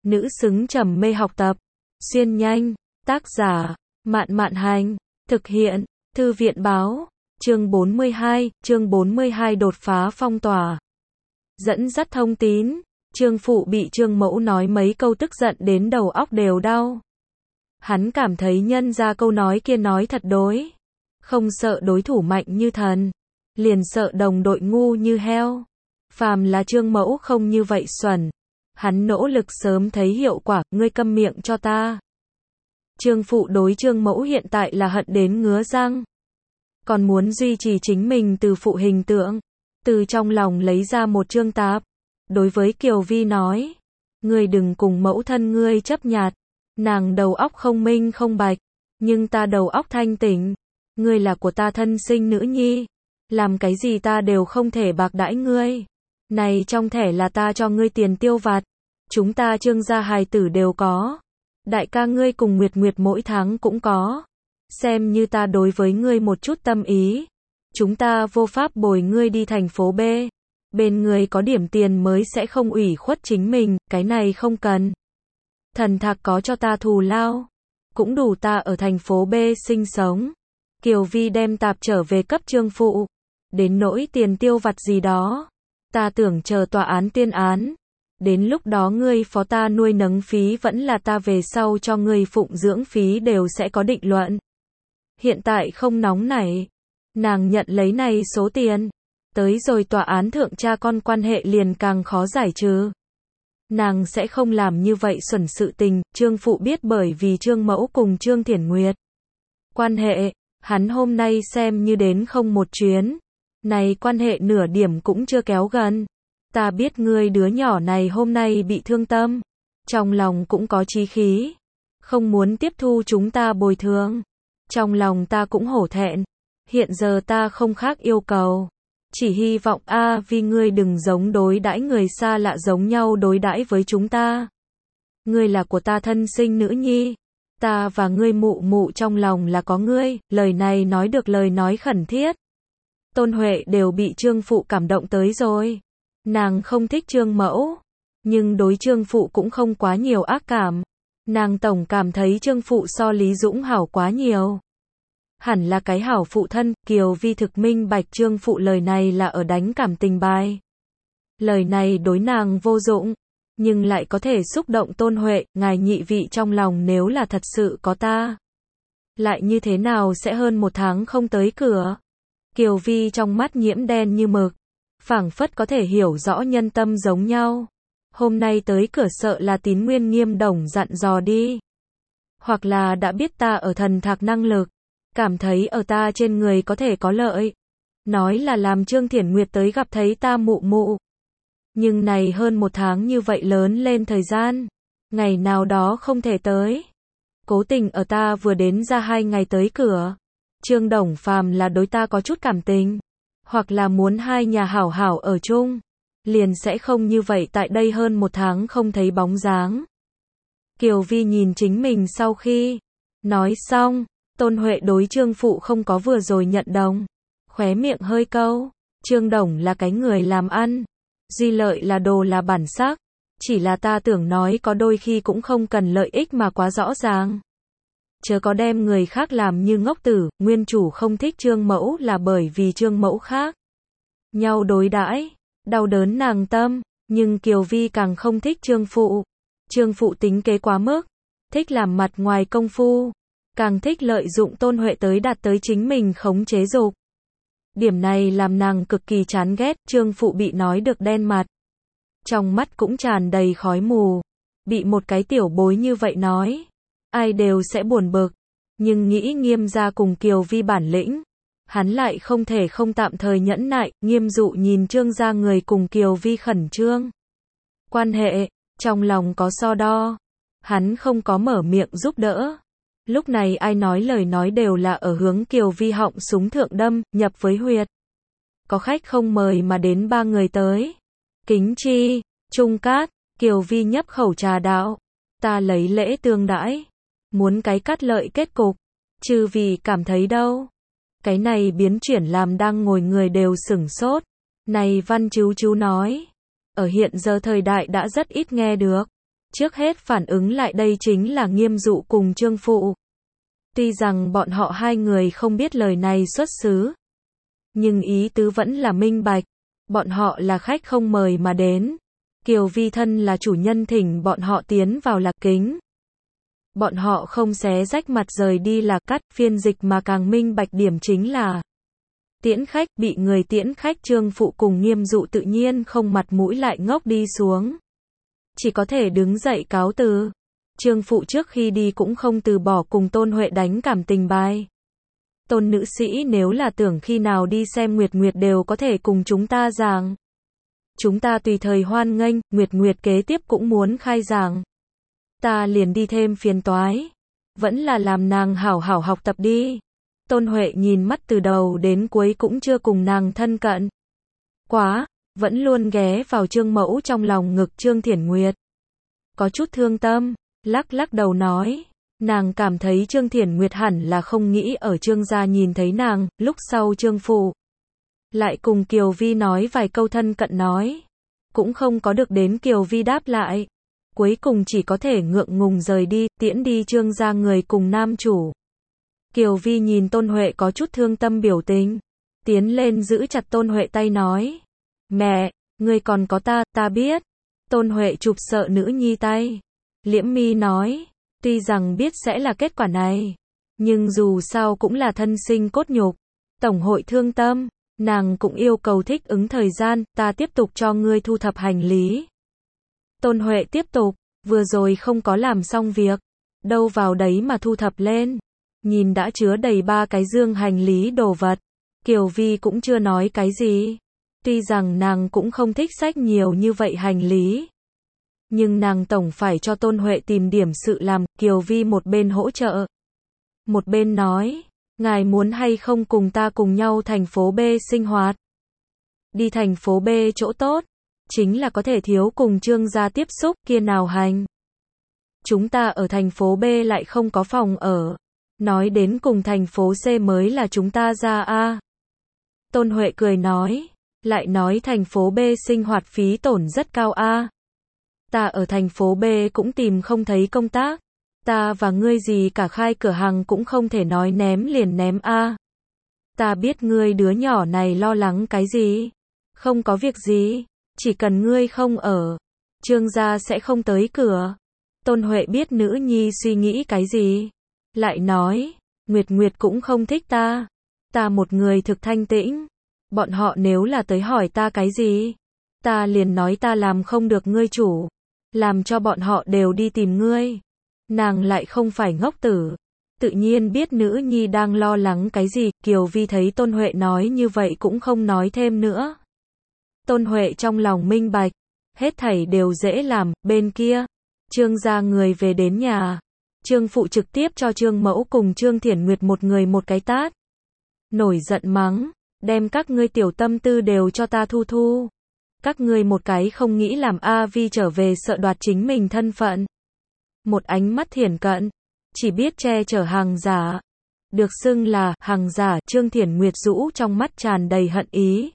nữ xứng trầm mê học tập. Xuyên nhanh, tác giả, Mạn Mạn Hành, thực hiện, Thư viện Báo, chương 42 đột phá phong tỏa. Dẫn dắt thông tín, Trương Phụ bị Trương Mẫu nói mấy câu tức giận đến đầu óc đều đau. Hắn cảm thấy nhân ra câu nói kia nói thật đối. Không sợ đối thủ mạnh như thần, liền sợ đồng đội ngu như heo. Phàm là Trương Mẫu không như vậy xuẩn. Hắn nỗ lực sớm thấy hiệu quả, ngươi câm miệng cho ta. Trương Phụ đối Trương Mẫu hiện tại là hận đến ngứa răng. Còn muốn duy trì chính mình từ phụ hình tượng. Từ trong lòng lấy ra một trương tạp. Đối với Kiều Vi nói. Ngươi đừng cùng mẫu thân ngươi chấp nhặt. Nàng đầu óc không minh không bạch. Nhưng ta đầu óc thanh tỉnh. Ngươi là của ta thân sinh nữ nhi. Làm cái gì ta đều không thể bạc đãi ngươi. Này trong thẻ là ta cho ngươi tiền tiêu vặt. Chúng ta Trương gia hài tử đều có. Đại ca ngươi cùng Nguyệt Nguyệt mỗi tháng cũng có. Xem như ta đối với ngươi một chút tâm ý. Chúng ta vô pháp bồi ngươi đi thành phố B. Bên ngươi có điểm tiền mới sẽ không ủy khuất chính mình, cái này không cần. Thần Thạc có cho ta thù lao. Cũng đủ ta ở thành phố B sinh sống. Kiều Vi đem tạp trở về cấp Trương Phụ. Đến nỗi tiền tiêu vặt gì đó. Ta tưởng chờ tòa án tuyên án. Đến lúc đó ngươi phó ta nuôi nấng phí vẫn là ta về sau cho ngươi phụng dưỡng phí đều sẽ có định luận. Hiện tại không nóng nảy. Nàng nhận lấy này số tiền. Tới rồi tòa án thượng cha con quan hệ liền càng khó giải trừ. Nàng sẽ không làm như vậy xuẩn sự tình. Trương Phụ biết bởi vì Trương Mẫu cùng Trương Thiển Nguyệt quan hệ, hắn hôm nay xem như đến không một chuyến. Này quan hệ nửa điểm cũng chưa kéo gần. Ta biết ngươi đứa nhỏ này hôm nay bị thương tâm. Trong lòng cũng có chí khí. Không muốn tiếp thu chúng ta bồi thường. Trong lòng ta cũng hổ thẹn. Hiện giờ ta không khác yêu cầu. Chỉ hy vọng vì ngươi đừng giống đối đãi người xa lạ giống nhau đối đãi với chúng ta. Ngươi là của ta thân sinh nữ nhi. Ta và ngươi mụ mụ trong lòng là có ngươi. Lời này nói được lời nói khẩn thiết. Tôn Huệ đều bị Trương Phụ cảm động tới rồi. Nàng không thích Trương Mẫu. Nhưng đối Trương Phụ cũng không quá nhiều ác cảm. Nàng tổng cảm thấy Trương Phụ so Lý Dũng hảo quá nhiều. Hẳn là cái hảo phụ thân. Kiều Vi thực minh bạch Trương Phụ lời này là ở đánh cảm tình bài. Lời này đối nàng vô dụng. Nhưng lại có thể xúc động Tôn Huệ. Ngài nhị vị trong lòng nếu là thật sự có ta. Lại như thế nào sẽ hơn một tháng không tới cửa. Kiều Vi trong mắt nhiễm đen như mực. Phảng phất có thể hiểu rõ nhân tâm giống nhau. Hôm nay tới cửa sợ là Tín Nguyên Nghiêm Đồng dặn dò đi. Hoặc là đã biết ta ở Thần Thạc năng lực. Cảm thấy ở ta trên người có thể có lợi. Nói là làm Trương Thiển Nguyệt tới gặp thấy ta mụ mụ. Nhưng này hơn một tháng như vậy lớn lên thời gian. Ngày nào đó không thể tới. Cố tình ở ta vừa đến ra 2 ngày tới cửa. Trương Đồng phàm là đối ta có chút cảm tình. Hoặc là muốn hai nhà hảo hảo ở chung. Liền sẽ không như vậy tại đây hơn một tháng không thấy bóng dáng. Kiều Vi nhìn chính mình sau khi nói xong. Tôn Huệ đối Trương Phụ không có vừa rồi nhận đồng. Khóe miệng hơi câu. Trương Đồng là cái người làm ăn. Duy lợi là đồ là bản sắc. Chỉ là ta tưởng nói có đôi khi cũng không cần lợi ích mà quá rõ ràng. Chớ có đem người khác làm như ngốc tử. Nguyên chủ không thích Trương Mẫu là bởi vì Trương Mẫu khác nhau đối đãi, đau đớn nàng tâm. Nhưng Kiều Vi càng không thích Trương Phụ. Trương Phụ tính kế quá mức. Thích làm mặt ngoài công phu. Càng thích lợi dụng Tôn Huệ tới đạt tới chính mình khống chế dục. Điểm này làm nàng cực kỳ chán ghét. Trương Phụ bị nói được đen mặt. Trong mắt cũng tràn đầy khói mù. Bị một cái tiểu bối như vậy nói. Ai đều sẽ buồn bực. Nhưng nghĩ Nghiêm gia cùng Kiều Vi bản lĩnh. Hắn lại không thể không tạm thời nhẫn nại. Nghiêm Dụ nhìn Trương gia người cùng Kiều Vi khẩn trương quan hệ. Trong lòng có so đo. Hắn không có mở miệng giúp đỡ. Lúc này ai nói lời nói đều là ở hướng Kiều Vi họng súng thượng đâm, nhập với huyệt. Có khách không mời mà đến 3 người tới. Kính Chi, Trung Cát, Kiều Vi nhấp khẩu trà đạo. Ta lấy lễ tương đãi. Muốn cái cắt lợi kết cục. Chư vì cảm thấy đâu. Cái này biến chuyển làm đang ngồi người đều sửng sốt. Này Văn chú nói. Ở hiện giờ thời đại đã rất ít nghe được. Trước hết phản ứng lại đây chính là Nghiêm Dụ cùng Trương Phụ. Tuy rằng bọn họ hai người không biết lời này xuất xứ, nhưng ý tứ vẫn là minh bạch. Bọn họ là khách không mời mà đến. Kiều Vi thân là chủ nhân thỉnh bọn họ tiến vào là kính. Bọn họ không xé rách mặt rời đi là cắt, phiên dịch mà càng minh bạch điểm chính là tiễn khách, bị người tiễn khách Trương Phụ cùng Nghiêm Dụ tự nhiên không mặt mũi lại ngốc đi xuống. Chỉ có thể đứng dậy cáo từ. Trương Phụ trước khi đi cũng không từ bỏ cùng Tôn Huệ đánh cảm tình bài. Tôn nữ sĩ nếu là tưởng khi nào đi xem Nguyệt Nguyệt đều có thể cùng chúng ta giảng. Chúng ta tùy thời hoan nghênh, Nguyệt Nguyệt kế tiếp cũng muốn khai giảng. Ta liền đi thêm phiền toái. Vẫn là làm nàng hảo hảo học tập đi. Tôn Huệ nhìn mắt từ đầu đến cuối cũng chưa cùng nàng thân cận. Quá, vẫn luôn ghé vào Trương Mẫu trong lòng ngực Trương Thiển Nguyệt. Có chút thương tâm, lắc lắc đầu nói. Nàng cảm thấy Trương Thiển Nguyệt hẳn là không nghĩ ở Trương gia nhìn thấy nàng, lúc sau Trương Phụ lại cùng Kiều Vi nói vài câu thân cận nói. Cũng không có được đến Kiều Vi đáp lại. Cuối cùng chỉ có thể ngượng ngùng rời đi, tiễn đi Trương gia người cùng nam chủ. Kiều Vi nhìn Tôn Huệ có chút thương tâm biểu tình. Tiến lên giữ chặt Tôn Huệ tay nói. Mẹ, ngươi còn có ta biết. Tôn Huệ chụp sợ nữ nhi tay. Liễm mi nói. Tuy rằng biết sẽ là kết quả này, nhưng dù sao cũng là thân sinh cốt nhục. Tổng hội thương tâm, nàng cũng yêu cầu thích ứng thời gian, ta tiếp tục cho ngươi thu thập hành lý. Tôn Huệ tiếp tục, vừa rồi không có làm xong việc, đâu vào đấy mà thu thập lên. Nhìn đã chứa đầy 3 cái dương hành lý đồ vật, Kiều Vi cũng chưa nói cái gì. Tuy rằng nàng cũng không thích xách nhiều như vậy hành lý. Nhưng nàng tổng phải cho Tôn Huệ tìm điểm sự làm, Kiều Vi một bên hỗ trợ. Một bên nói, ngài muốn hay không cùng ta cùng nhau thành phố B sinh hoạt. Đi thành phố B chỗ tốt, chính là có thể thiếu cùng Trương gia tiếp xúc, kia nào hành. Chúng ta ở thành phố B lại không có phòng ở. Nói đến cùng thành phố C mới là chúng ta ra a. Tôn Huệ cười nói, lại nói thành phố B sinh hoạt phí tổn rất cao a. Ta ở thành phố B cũng tìm không thấy công tác. Ta và ngươi gì cả khai cửa hàng cũng không thể nói ném liền ném a. Ta biết ngươi đứa nhỏ này lo lắng cái gì. Không có việc gì, chỉ cần ngươi không ở, Trương gia sẽ không tới cửa. Tôn Huệ biết nữ nhi suy nghĩ cái gì. Lại nói, Nguyệt Nguyệt cũng không thích ta. Ta một người thực thanh tĩnh. Bọn họ nếu là tới hỏi ta cái gì, ta liền nói ta làm không được ngươi chủ. Làm cho bọn họ đều đi tìm ngươi. Nàng lại không phải ngốc tử. Tự nhiên biết nữ nhi đang lo lắng cái gì. Kiều Vi thấy Tôn Huệ nói như vậy cũng không nói thêm nữa. Tôn Huệ trong lòng minh bạch. Hết thảy đều dễ làm. Bên kia, Trương gia người về đến nhà. Trương Phụ trực tiếp cho Trương Mẫu cùng Trương Thiển Nguyệt một người một cái tát. Nổi giận mắng. Đem các ngươi tiểu tâm tư đều cho ta thu thu. Các ngươi một cái không nghĩ làm A Vi trở về sợ đoạt chính mình thân phận. Một ánh mắt thiển cận. Chỉ biết che chở hàng giả. Được xưng là hàng giả. Trương Thiển Nguyệt rũ trong mắt tràn đầy hận ý.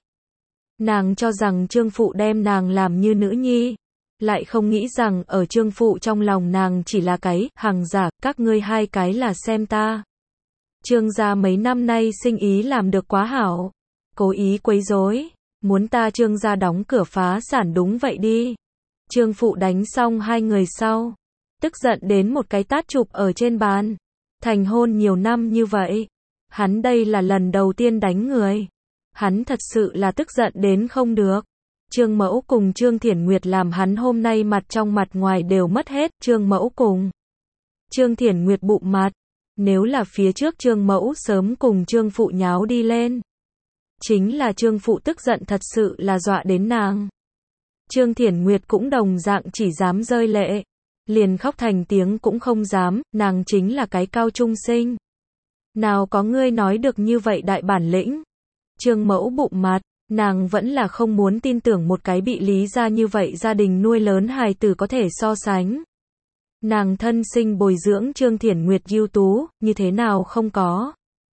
Nàng cho rằng Trương Phụ đem nàng làm như nữ nhi. Lại không nghĩ rằng ở Trương Phụ trong lòng nàng chỉ là cái hàng giả. Các ngươi hai cái là xem ta. Trương gia mấy năm nay sinh ý làm được quá hảo. Cố ý quấy rối. Muốn ta Trương gia đóng cửa phá sản đúng vậy đi. Trương Phụ đánh xong hai người sau. Tức giận đến một cái tát chụp ở trên bàn. Thành hôn nhiều năm như vậy. Hắn đây là lần đầu tiên đánh người. Hắn thật sự là tức giận đến không được. Trương Mẫu cùng Trương Thiển Nguyệt làm hắn hôm nay mặt trong mặt ngoài đều mất hết. Trương Mẫu cùng Trương Thiển Nguyệt bụng mặt. Nếu là phía trước Trương Mẫu sớm cùng Trương Phụ nháo đi lên. Chính là Trương Phụ tức giận thật sự là dọa đến nàng. Trương Thiển Nguyệt cũng đồng dạng chỉ dám rơi lệ. Liền khóc thành tiếng cũng không dám, nàng chính là cái cao trung sinh. Nào có ngươi nói được như vậy đại bản lĩnh. Trương Mẫu bụng mặt, nàng vẫn là không muốn tin tưởng một cái bị lý ra như vậy gia đình nuôi lớn hài tử có thể so sánh. Nàng thân sinh bồi dưỡng Trương Thiển Nguyệt ưu tú, như thế nào không có.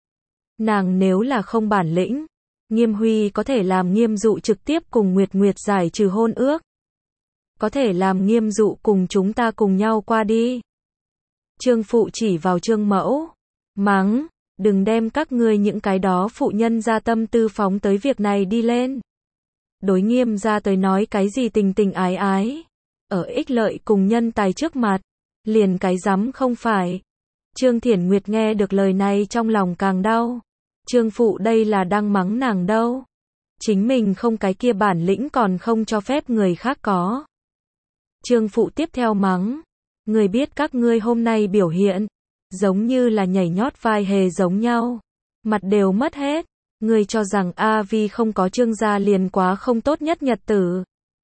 Nàng nếu là không bản lĩnh, Nghiêm Huy có thể làm Nghiêm Dụ trực tiếp cùng Nguyệt Nguyệt giải trừ hôn ước. có thể làm Nghiêm Dụ cùng chúng ta cùng nhau qua đi. Trương Phụ chỉ vào Trương Mẫu, mắng, đừng đem các ngươi những cái đó phụ nhân ra tâm tư phóng tới việc này đi lên. Đối Nghiêm gia tới nói cái gì tình tình ái ái, ở ích lợi cùng nhân tài trước mặt, liền cái rắm không phải. Trương Thiển Nguyệt nghe được lời này trong lòng càng đau. Trương Phụ đây là đang mắng nàng đâu. Chính mình không cái kia bản lĩnh còn không cho phép người khác có. Trương Phụ tiếp theo mắng, người biết các ngươi hôm nay biểu hiện, giống như là nhảy nhót vai hề giống nhau. Mặt đều mất hết. Ngươi cho rằng A Vi không có Trương gia liền quá không tốt nhất nhật tử.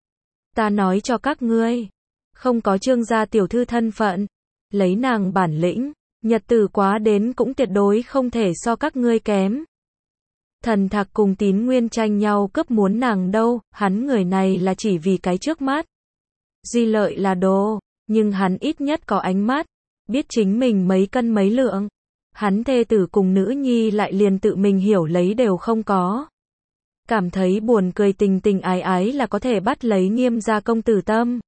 Ta nói cho các ngươi, không có Trương gia tiểu thư thân phận, lấy nàng bản lĩnh, nhật tử quá đến cũng tuyệt đối không thể so các ngươi kém. Thần Thạc cùng Tín Nguyên tranh nhau cướp muốn nàng đâu, hắn người này là chỉ vì cái trước mắt. Duy lợi là đồ, nhưng hắn ít nhất có ánh mắt, biết chính mình mấy cân mấy lượng. Hắn thê tử cùng nữ nhi lại liền tự mình hiểu lấy đều không có. Cảm thấy buồn cười tình tình ái ái là có thể bắt lấy Nghiêm gia công tử tâm.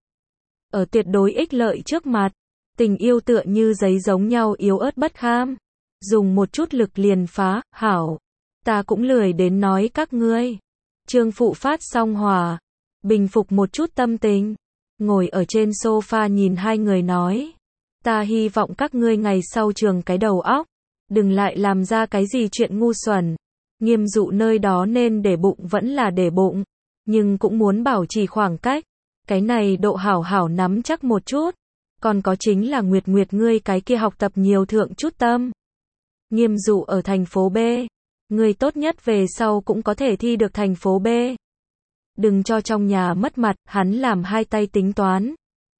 Ở tuyệt đối ích lợi trước mặt, tình yêu tựa như giấy giống nhau yếu ớt bất kham. Dùng một chút lực liền phá, hảo. Ta cũng lười đến nói các ngươi. Trương Phụ phát xong hỏa, bình phục một chút tâm tình, ngồi ở trên sofa nhìn hai người nói. Ta hy vọng các ngươi ngày sau trường cái đầu óc, đừng lại làm ra cái gì chuyện ngu xuẩn. Nghiêm Dụ nơi đó nên để bụng vẫn là để bụng, nhưng cũng muốn bảo trì khoảng cách. Cái này độ hảo hảo nắm chắc một chút. Còn có chính là Nguyệt Nguyệt ngươi cái kia học tập nhiều thượng chút tâm. Nghiêm Dụ ở thành phố B, ngươi tốt nhất về sau cũng có thể thi được thành phố B. Đừng cho trong nhà mất mặt, hắn làm hai tay tính toán.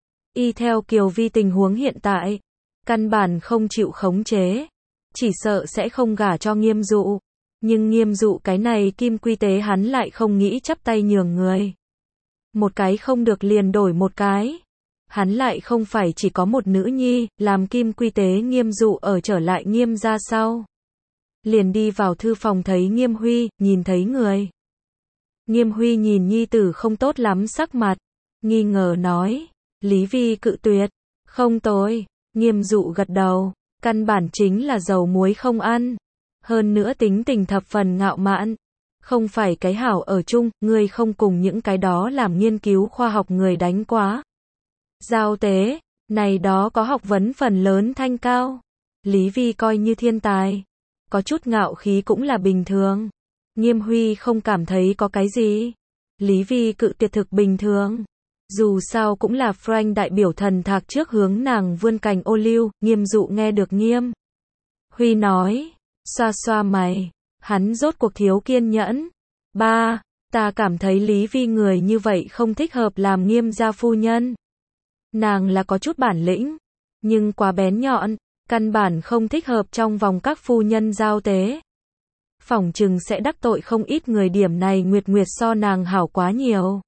Y theo Kiều Vi tình huống hiện tại, căn bản không chịu khống chế, chỉ sợ sẽ không gả cho Nghiêm Dụ. Nhưng Nghiêm Dụ cái này kim quy tế hắn lại không nghĩ chắp tay nhường người. Một cái không được liền đổi một cái. Hắn lại không phải chỉ có một nữ nhi, làm kim quy tế Nghiêm Dụ ở trở lại Nghiêm gia sau. Liền đi vào thư phòng thấy Nghiêm Huy, nhìn thấy người. Nghiêm Huy nhìn nhi tử không tốt lắm sắc mặt, nghi ngờ nói, Lý Vi cự tuyệt, không tối. Nghiêm Dụ gật đầu, căn bản chính là dầu muối không ăn. Hơn nữa tính tình thập phần ngạo mạn. Không phải cái hảo ở chung, ngươi không cùng những cái đó làm nghiên cứu khoa học người đánh quá. Giao tế, này đó có học vấn phần lớn thanh cao. Lý Vi coi như thiên tài. Có chút ngạo khí cũng là bình thường. Nghiêm Huy không cảm thấy có cái gì. Lý Vi cự tuyệt thực bình thường. Dù sao cũng là Frank đại biểu Thần Thạc trước hướng nàng vươn cành ô liu. Nghiêm Dụ nghe được Nghiêm Huy nói, xoa xoa mày, hắn rốt cuộc thiếu kiên nhẫn. Ba, ta cảm thấy Lý Vi người như vậy không thích hợp làm Nghiêm gia phu nhân. Nàng là có chút bản lĩnh, nhưng quá bén nhọn, căn bản không thích hợp trong vòng các phu nhân giao tế. Phỏng chừng sẽ đắc tội không ít người, điểm này Nguyệt Nguyệt so nàng hảo quá nhiều.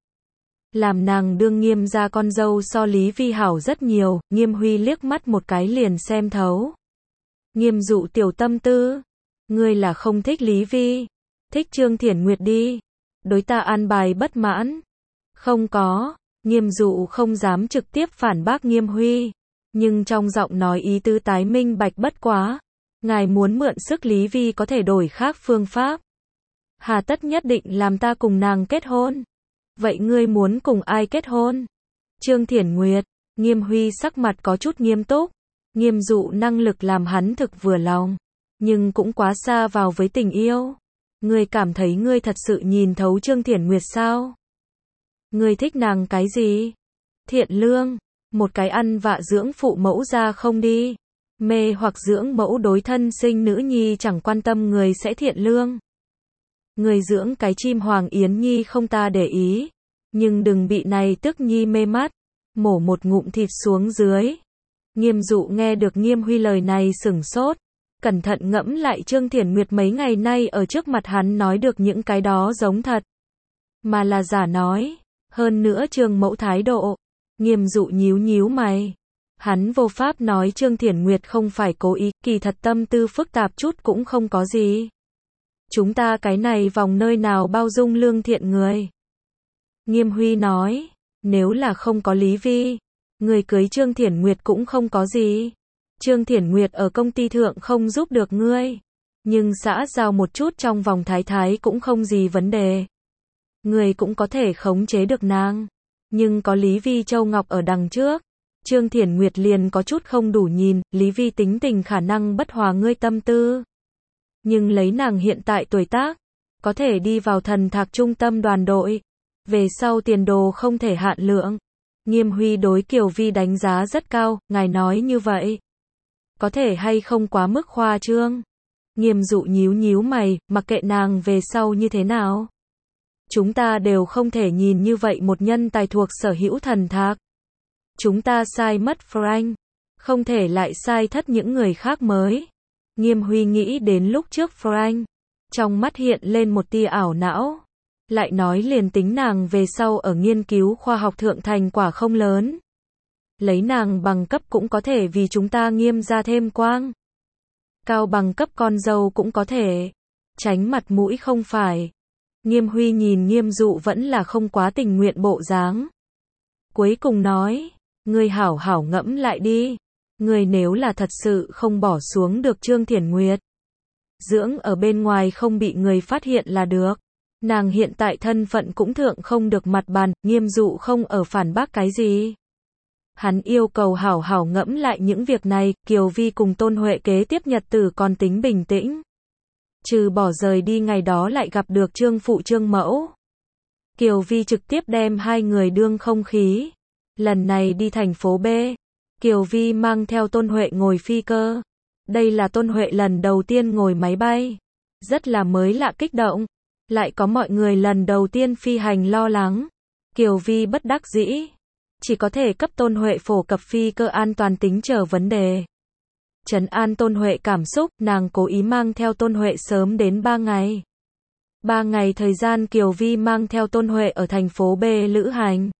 Làm nàng đương Nghiêm gia con dâu so Lý Vi hảo rất nhiều. Nghiêm Huy liếc mắt một cái liền xem thấu. Nghiêm Dụ tiểu tâm tư, ngươi là không thích Lý Vi, thích Trương Thiển Nguyệt đi. Đối ta an bài bất mãn. Không có. Nghiêm Dụ không dám trực tiếp phản bác Nghiêm Huy, nhưng trong giọng nói ý tứ tái minh bạch bất quá. Ngài muốn mượn sức Lý Vi có thể đổi khác phương pháp. Hà tất nhất định làm ta cùng nàng kết hôn. Vậy ngươi muốn cùng ai kết hôn? Trương Thiển Nguyệt. Nghiêm Huy sắc mặt có chút nghiêm túc. Nghiêm Dụ năng lực làm hắn thực vừa lòng, nhưng cũng quá xa vào với tình yêu. Ngươi cảm thấy ngươi thật sự nhìn thấu Trương Thiển Nguyệt sao? Ngươi thích nàng cái gì? Thiện lương, một cái ăn vạ dưỡng phụ mẫu ra không đi. Mê hoặc dưỡng mẫu đối thân sinh nữ nhi chẳng quan tâm người sẽ thiện lương. Người dưỡng cái chim hoàng yến nhi không ta để ý, nhưng đừng bị này tức nhi mê mắt, mổ một ngụm thịt xuống dưới. Nghiêm Dụ nghe được Nghiêm Huy lời này sửng sốt, cẩn thận ngẫm lại Trương Thiển Nguyệt mấy ngày nay ở trước mặt hắn nói được những cái đó giống thật, mà là giả nói. Hơn nữa Trương mẫu thái độ. Nghiêm Dụ nhíu nhíu mày. Hắn vô pháp nói Trương Thiển Nguyệt không phải cố ý, kỳ thật tâm tư phức tạp chút cũng không có gì. Chúng ta cái này vòng nơi nào bao dung lương thiện người. Nghiêm Huy nói, Nếu là không có Lý Vi, người cưới Trương Thiển Nguyệt cũng không có gì. Trương Thiển Nguyệt ở công ty thượng không giúp được ngươi, nhưng xã giao một chút trong vòng thái thái cũng không gì vấn đề. Người cũng có thể khống chế được nàng, nhưng có Lý Vi Châu Ngọc ở đằng trước. Trương Thiển Nguyệt liền có chút không đủ nhìn, Lý Vi tính tình khả năng bất hòa ngươi tâm tư. Nhưng lấy nàng hiện tại tuổi tác, có thể đi vào thần thạc trung tâm đoàn đội. Về sau tiền đồ không thể hạn lượng. Nghiêm Huy đối Kiều Vi đánh giá rất cao, ngài nói như vậy. Có thể hay không quá mức khoa trương. Nghiêm Dụ nhíu nhíu mày, mặc kệ nàng về sau như thế nào. Chúng ta đều không thể nhìn như vậy một nhân tài thuộc sở hữu thần thạc. Chúng ta sai mất Frank, không thể lại sai thất những người khác mới. Nghiêm Huy nghĩ đến lúc trước Frank, trong mắt hiện lên một tia ảo não. Lại nói liền tính nàng về sau ở nghiên cứu khoa học thượng thành quả không lớn. Lấy nàng bằng cấp cũng có thể vì chúng ta Nghiêm ra thêm quang. Cao bằng cấp con dâu cũng có thể. Tránh mặt mũi không phải. Nghiêm Huy nhìn Nghiêm Dụ vẫn là không quá tình nguyện bộ dáng. Cuối cùng nói, ngươi hảo hảo ngẫm lại đi. Ngươi nếu là thật sự không bỏ xuống được Trương Thiển Nguyệt, dưỡng ở bên ngoài không bị người phát hiện là được. Nàng hiện tại thân phận cũng thượng không được mặt bàn, Nghiêm Dụ không ở phản bác cái gì. Hắn yêu cầu hảo hảo ngẫm lại những việc này, Kiều Vi cùng Tôn Huệ kế tiếp nhật tử còn tính bình tĩnh. Trừ bỏ rời đi ngày đó lại gặp được Trương Phụ Trương Mẫu. Kiều Vi trực tiếp đem hai người đương không khí. Lần này đi thành phố B, Kiều Vi mang theo Tôn Huệ ngồi phi cơ. Đây là Tôn Huệ lần đầu tiên ngồi máy bay. Rất là mới lạ kích động. Lại có mọi người lần đầu tiên phi hành lo lắng. Kiều Vi bất đắc dĩ. Chỉ có thể cấp Tôn Huệ phổ cập phi cơ an toàn tính chờ vấn đề. Trấn an Tôn Huệ cảm xúc, nàng cố ý mang theo Tôn Huệ sớm đến 3 ngày. 3 ngày thời gian Kiều Vi mang theo Tôn Huệ ở thành phố B lữ hành.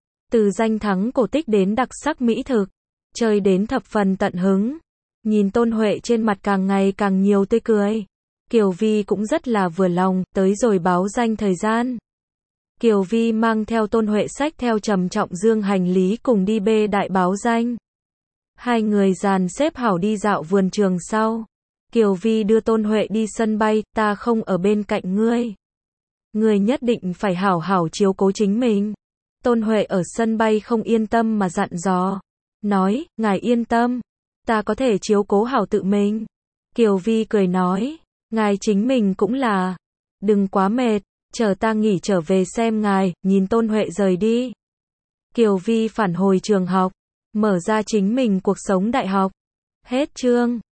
Từ danh thắng cổ tích đến đặc sắc mỹ thực, chơi đến thập phần tận hứng. Nhìn Tôn Huệ trên mặt càng ngày càng nhiều tươi cười. Kiều Vi cũng rất là vừa lòng, tới rồi báo danh thời gian. Kiều Vi mang theo Tôn Huệ xách theo trầm trọng dương hành lý cùng đi B đại báo danh. Hai người dàn xếp hảo đi dạo vườn trường sau. Kiều Vi đưa Tôn Huệ đi sân bay, ta không ở bên cạnh ngươi. Ngươi nhất định phải hảo hảo chiếu cố chính mình. Tôn Huệ ở sân bay không yên tâm mà dặn dò. Nói, ngài yên tâm. Ta có thể chiếu cố hảo tự mình. Kiều Vi cười nói, ngài chính mình cũng là. Đừng quá mệt, chờ ta nghỉ trở về xem ngài, nhìn Tôn Huệ rời đi. Kiều Vi phản hồi trường học, mở ra chính mình cuộc sống đại học. Hết chương.